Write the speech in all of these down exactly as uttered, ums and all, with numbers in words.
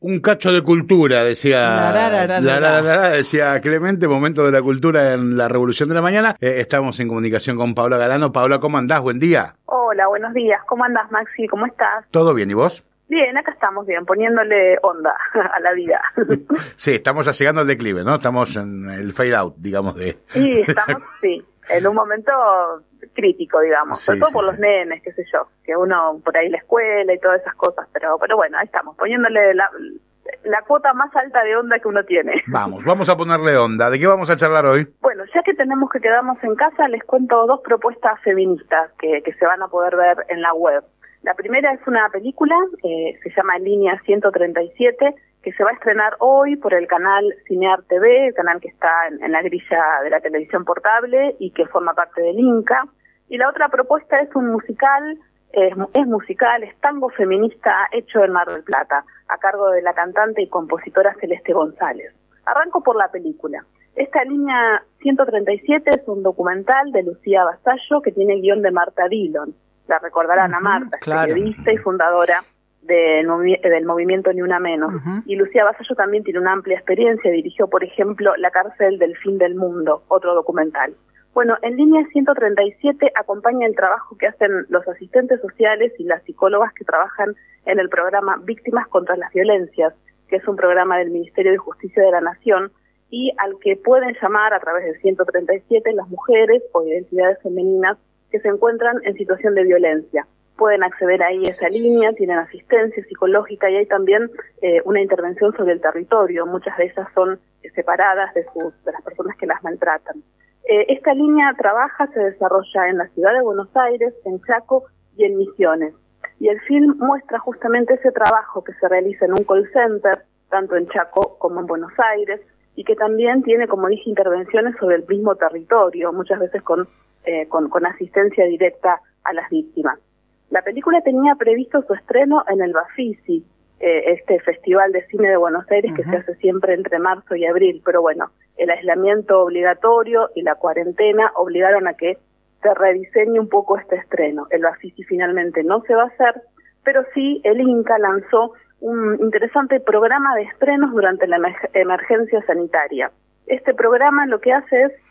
Un cacho de cultura, decía la, la, la, la, la, la, la, la, decía Clemente, momento de la cultura en la Revolución de la Mañana. Eh, estamos en comunicación con Paula Galano. Paula, ¿cómo andás? Buen día. Hola, buenos días. ¿Cómo andás, Maxi? ¿Cómo estás? ¿Todo bien? ¿Y vos? Bien, acá estamos bien, poniéndole onda a la vida. Sí, estamos ya llegando al declive, ¿no? Estamos en el fade out, digamos, de... Sí, estamos, sí, en un momento crítico, digamos, sí, sobre todo sí, por sí. los nenes, qué sé yo, que uno por ahí la escuela y todas esas cosas, pero pero bueno, ahí estamos, poniéndole la, la cuota más alta de onda que uno tiene. Vamos, vamos a ponerle onda. ¿De qué vamos a charlar hoy? Bueno, ya que tenemos que quedarnos en casa, les cuento dos propuestas feministas que, que se van a poder ver en la web. La primera es una película, eh, se llama Línea ciento treinta y siete, que se va a estrenar hoy por el canal Cinear T V, el canal que está en, en la grilla de la televisión portable y que forma parte del Inca. Y la otra propuesta es un musical, es, es musical, es tango feminista hecho en Mar del Plata, a cargo de la cantante y compositora Celeste González. Arranco por la película. Esta Línea ciento treinta y siete es un documental de Lucía Vasallo que tiene el guión de Marta Dillon. La recordarán uh-huh, a Marta, claro. periodista y fundadora de, del movimiento Ni Una Menos. Uh-huh. Y Lucía Vasallo también tiene una amplia experiencia, dirigió, por ejemplo, La cárcel del fin del mundo, otro documental. Bueno, en Línea ciento treinta y siete acompaña el trabajo que hacen los asistentes sociales y las psicólogas que trabajan en el programa Víctimas contra las Violencias, que es un programa del Ministerio de Justicia de la Nación, y al que pueden llamar a través del ciento treinta y siete las mujeres o identidades femeninas que se encuentran en situación de violencia. Pueden acceder ahí a esa línea, tienen asistencia psicológica y hay también eh, una intervención sobre el territorio. Muchas de ellas son eh, separadas de, sus, de las personas que las maltratan. Eh, esta línea trabaja, se desarrolla en la ciudad de Buenos Aires, en Chaco y en Misiones. Y el film muestra justamente ese trabajo que se realiza en un call center, tanto en Chaco como en Buenos Aires, y que también tiene, como dije, intervenciones sobre el mismo territorio, muchas veces con Eh, con, con asistencia directa a las víctimas. La película tenía previsto su estreno en el Bafisi, eh, este festival de cine de Buenos Aires uh-huh. que se hace siempre entre marzo y abril, pero bueno, el aislamiento obligatorio y la cuarentena obligaron a que se rediseñe un poco este estreno. El Bafisi finalmente no se va a hacer, pero sí el Inca lanzó un interesante programa de estrenos durante la emer- emergencia sanitaria. Este programa lo que hace es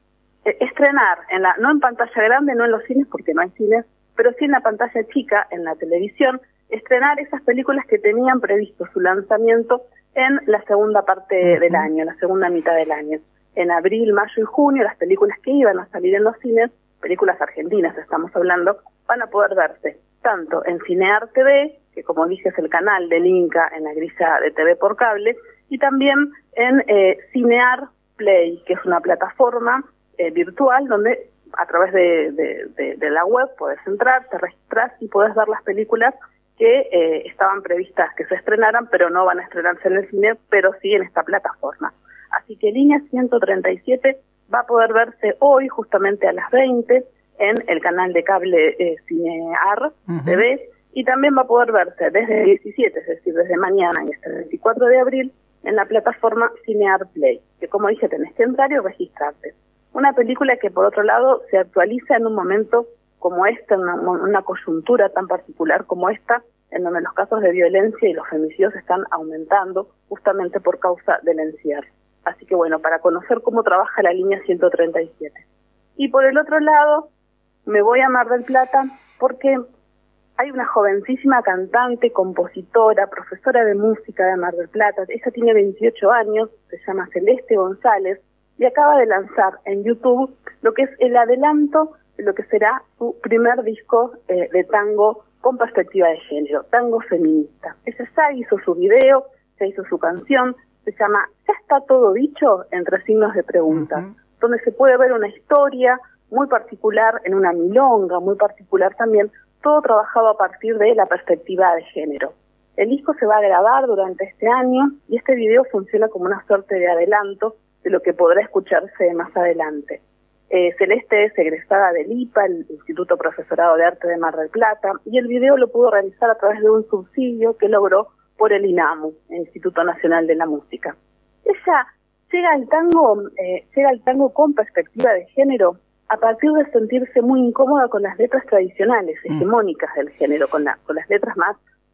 estrenar, en la no en pantalla grande, no en los cines porque no hay cines, pero sí en la pantalla chica, en la televisión, estrenar esas películas que tenían previsto su lanzamiento en la segunda parte uh-huh. del año, la segunda mitad del año. En abril, mayo y junio, las películas que iban a salir en los cines, películas argentinas estamos hablando, van a poder verse tanto en Cinear T V, que como dije es el canal del Inca en la grilla de T V por cable, y también en eh, Cinear Play, que es una plataforma Eh, virtual donde a través de, de, de, de la web puedes entrar, te registras y puedes ver las películas que eh, estaban previstas que se estrenaran, pero no van a estrenarse en el cine, pero sí en esta plataforma. Así que Línea ciento treinta y siete va a poder verse hoy justamente a las veinte en el canal de cable eh, Cinear uh-huh. T V, y también va a poder verse desde el diecisiete, es decir, desde mañana y hasta el veinticuatro de abril en la plataforma Cinear Play, que como dije tenés que entrar y registrarte. Una película que, por otro lado, se actualiza en un momento como este, una, una coyuntura tan particular como esta, en donde los casos de violencia y los femicidios están aumentando justamente por causa del encierro. Así que, bueno, para conocer cómo trabaja la Línea ciento treinta y siete. Y por el otro lado, me voy a Mar del Plata porque hay una jovencísima cantante, compositora, profesora de música de Mar del Plata. Ella tiene veintiocho años, se llama Celeste González, y acaba de lanzar en YouTube lo que es el adelanto de lo que será su primer disco eh, de tango con perspectiva de género, tango feminista. Ella ya hizo su video, ya hizo su canción, se llama ¿Ya está todo dicho? Entre signos de pregunta, uh-huh. donde se puede ver una historia muy particular, en una milonga muy particular también, todo trabajado a partir de la perspectiva de género. El disco se va a grabar durante este año y este video funciona como una suerte de adelanto de lo que podrá escucharse más adelante. Eh, Celeste es egresada del I P A, el Instituto Profesorado de Arte de Mar del Plata, y el video lo pudo realizar a través de un subsidio que logró por el INAMU, el Instituto Nacional de la Música. Ella llega al tango, eh, llega al tango con perspectiva de género a partir de sentirse muy incómoda con las letras tradicionales, hegemónicas del género, con, la, con las letras más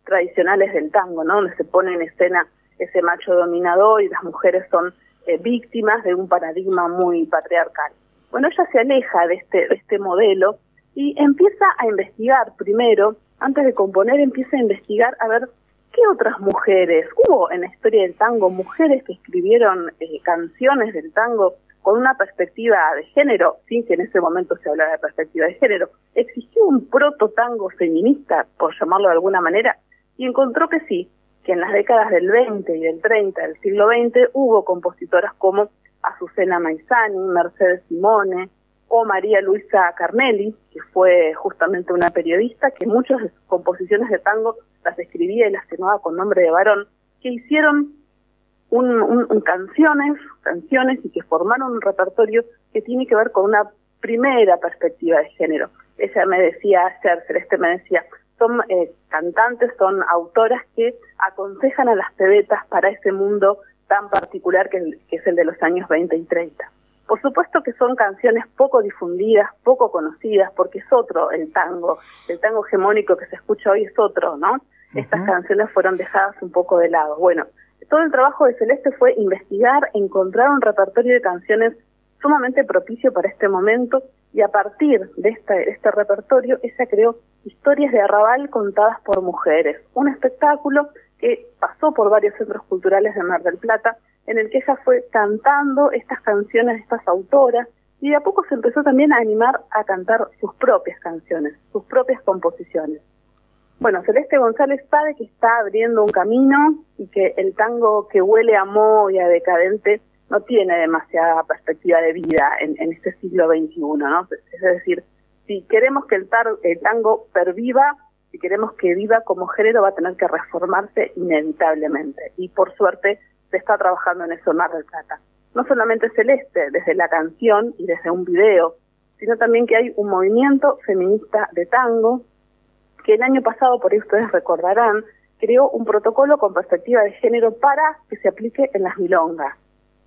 tradicionales del tango, ¿no? Donde se pone en escena ese macho dominador y las mujeres son eh, víctimas de un paradigma muy patriarcal. Bueno, ella se aleja de este, de este modelo y empieza a investigar primero, antes de componer, empieza a investigar a ver qué otras mujeres, hubo en la historia del tango mujeres que escribieron eh, canciones del tango con una perspectiva de género, sin que en ese momento se hablara de perspectiva de género. ¿Existió un proto-tango feminista, por llamarlo de alguna manera? Y encontró que sí, que en las décadas del veinte y del treinta del siglo veinte hubo compositoras como Azucena Maizani, Mercedes Simone o María Luisa Carnelli, que fue justamente una periodista que muchas de sus composiciones de tango las escribía y las firmaba con nombre de varón, que hicieron un, un, un canciones, canciones y que formaron un repertorio que tiene que ver con una primera perspectiva de género. Ella me decía ayer, Celeste me decía, son eh, cantantes, son autoras que aconsejan a las pebetas para ese mundo tan particular que, que es el de los años veinte y treinta. Por supuesto que son canciones poco difundidas, poco conocidas, porque es otro el tango, el tango hegemónico que se escucha hoy es otro, ¿no? Uh-huh. Estas canciones fueron dejadas un poco de lado. Bueno, todo el trabajo de Celeste fue investigar, encontrar un repertorio de canciones sumamente propicio para este momento, y a partir de este, este repertorio ella creó Historias de Arrabal contadas por mujeres, un espectáculo que pasó por varios centros culturales de Mar del Plata, en el que ella fue cantando estas canciones de estas autoras, y de a poco se empezó también a animar a cantar sus propias canciones, sus propias composiciones. Bueno, Celeste González sabe que está abriendo un camino y que el tango que huele a moho y a decadente no tiene demasiada perspectiva de vida en, en este siglo veintiuno, ¿no? Es decir, si queremos que el, tar, el tango perviva, si queremos que viva como género, va a tener que reformarse inevitablemente. Y por suerte se está trabajando en eso en Mar del Plata. No solamente Celeste, desde la canción y desde un video, sino también que hay un movimiento feminista de tango que el año pasado, por ahí ustedes recordarán, creó un protocolo con perspectiva de género para que se aplique en las milongas.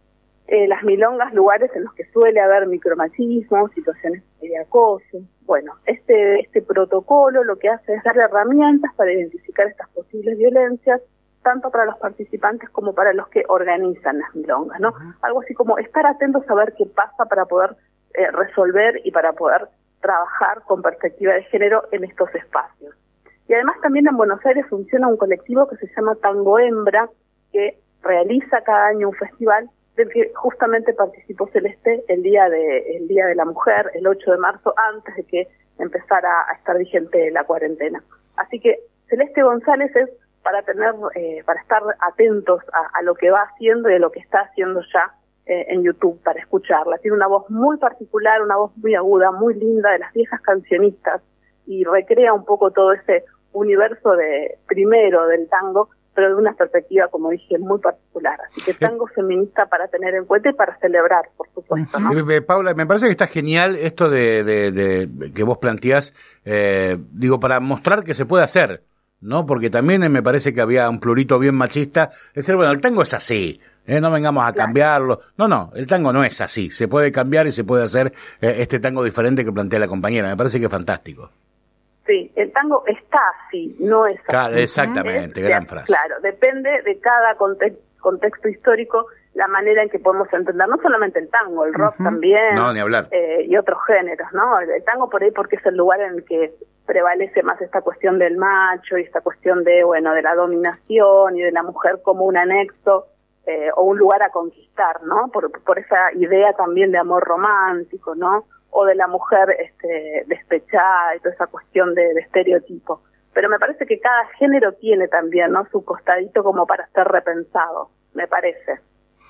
Eh, las milongas, lugares en los que suele haber micromachismo, situaciones de acoso. Bueno, este este protocolo lo que hace es darle herramientas para identificar estas posibles violencias, tanto para los participantes como para los que organizan las milongas, ¿no? Uh-huh. Algo así como estar atentos a ver qué pasa para poder eh, resolver y para poder trabajar con perspectiva de género en estos espacios. Y además también en Buenos Aires funciona un colectivo que se llama Tango Hembra, que realiza cada año un festival del que justamente participó Celeste el día de el día de la mujer, el ocho de marzo, antes de que empezara a estar vigente la cuarentena. Así que Celeste González es para tener, eh, para estar atentos a, a lo que va haciendo y a lo que está haciendo ya eh, en YouTube, para escucharla. Tiene una voz muy particular, una voz muy aguda, muy linda, de las viejas cancionistas, y recrea un poco todo ese universo de primero del tango, pero de una perspectiva, como dije, muy particular. Así que tango feminista para tener en cuenta y para celebrar, por supuesto, ¿no? Eh, Paula, me parece que está genial esto de, de, de que vos planteás, eh, digo, para mostrar que se puede hacer, ¿no? Porque también me parece que había un plurito bien machista, decir, bueno, el tango es así, ¿eh? No vengamos a claro. cambiarlo. No, no, el tango no es así, se puede cambiar y se puede hacer eh, este tango diferente que plantea la compañera, me parece que es fantástico. Sí, el tango está así, no es así. Claro, exactamente, es, gran frase. Claro, depende de cada conte- contexto histórico, la manera en que podemos entender, no solamente el tango, el rock uh-huh. también, no, ni hablar. Eh, y otros géneros, ¿no? El, el tango por ahí porque es el lugar en el que prevalece más esta cuestión del macho y esta cuestión de, bueno, de la dominación y de la mujer como un anexo eh, o un lugar a conquistar, ¿no? Por, por esa idea también de amor romántico, ¿no? O de la mujer este, despechada y toda esa cuestión de, de estereotipo. Pero me parece que cada género tiene también, ¿no?, su costadito como para ser repensado, me parece.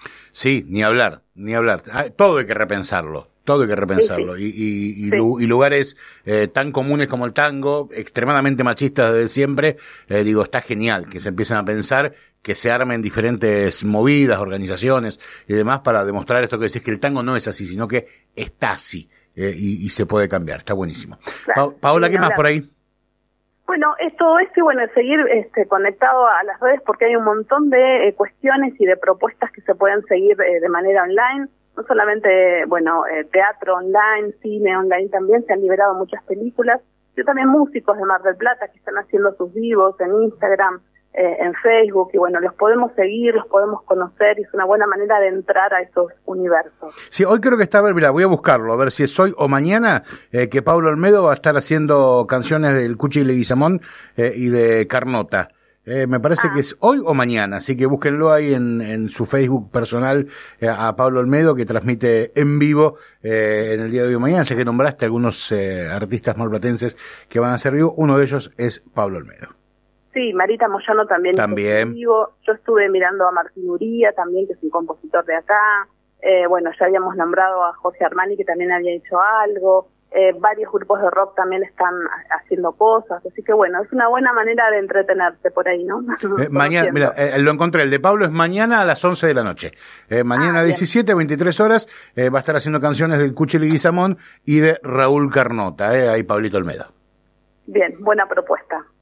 Sí, ni hablar, ni hablar. Todo hay que repensarlo, todo hay que repensarlo. Sí, sí. Y, y, y, sí. y lugares eh, tan comunes como el tango, extremadamente machistas desde siempre, eh, digo, está genial que se empiecen a pensar, que se armen diferentes movidas, organizaciones y demás para demostrar esto que decís, que el tango no es así, sino que está así. Eh, y, y se puede cambiar, está buenísimo. Claro, pa- Paola, ¿qué más por ahí? Bueno, esto es, y bueno, seguir este, conectado a las redes porque hay un montón de eh, cuestiones y de propuestas que se pueden seguir eh, de manera online, no solamente, bueno, eh, teatro online, cine online también, se han liberado muchas películas, yo también músicos de Mar del Plata que están haciendo sus vivos en Instagram, eh, en Facebook, y bueno, los podemos seguir, los podemos conocer, y es una buena manera de entrar a esos universos. Sí, hoy creo que está, a ver, mira, voy a buscarlo, a ver si es hoy o mañana, eh, que Pablo Olmedo va a estar haciendo canciones del Cuchi Leguizamón eh, y de Carnota. Eh, me parece ah. que es hoy o mañana, así que búsquenlo ahí en, en su Facebook personal eh, a Pablo Olmedo, que transmite en vivo eh, en el día de hoy o mañana. Ya que nombraste algunos eh, artistas marplatenses que van a hacer vivo, uno de ellos es Pablo Olmedo. Sí, Marita Moyano también. También. Vivo. Yo estuve mirando a Martín Uría también, que es un compositor de acá. Eh, bueno, ya habíamos nombrado a José Armani, que también había hecho algo. Eh, varios grupos de rock también están haciendo cosas, así que bueno, es una buena manera de entretenerse por ahí, ¿no? Eh, mañana, mira, eh, lo encontré, el de Pablo es mañana a las once de la noche. Eh, mañana a ah, diecisiete, veintitrés horas, eh, va a estar haciendo canciones del Cuchi Leguizamón y de Raúl Carnota, eh, ahí Pablito Olmedo. Bien, buena propuesta.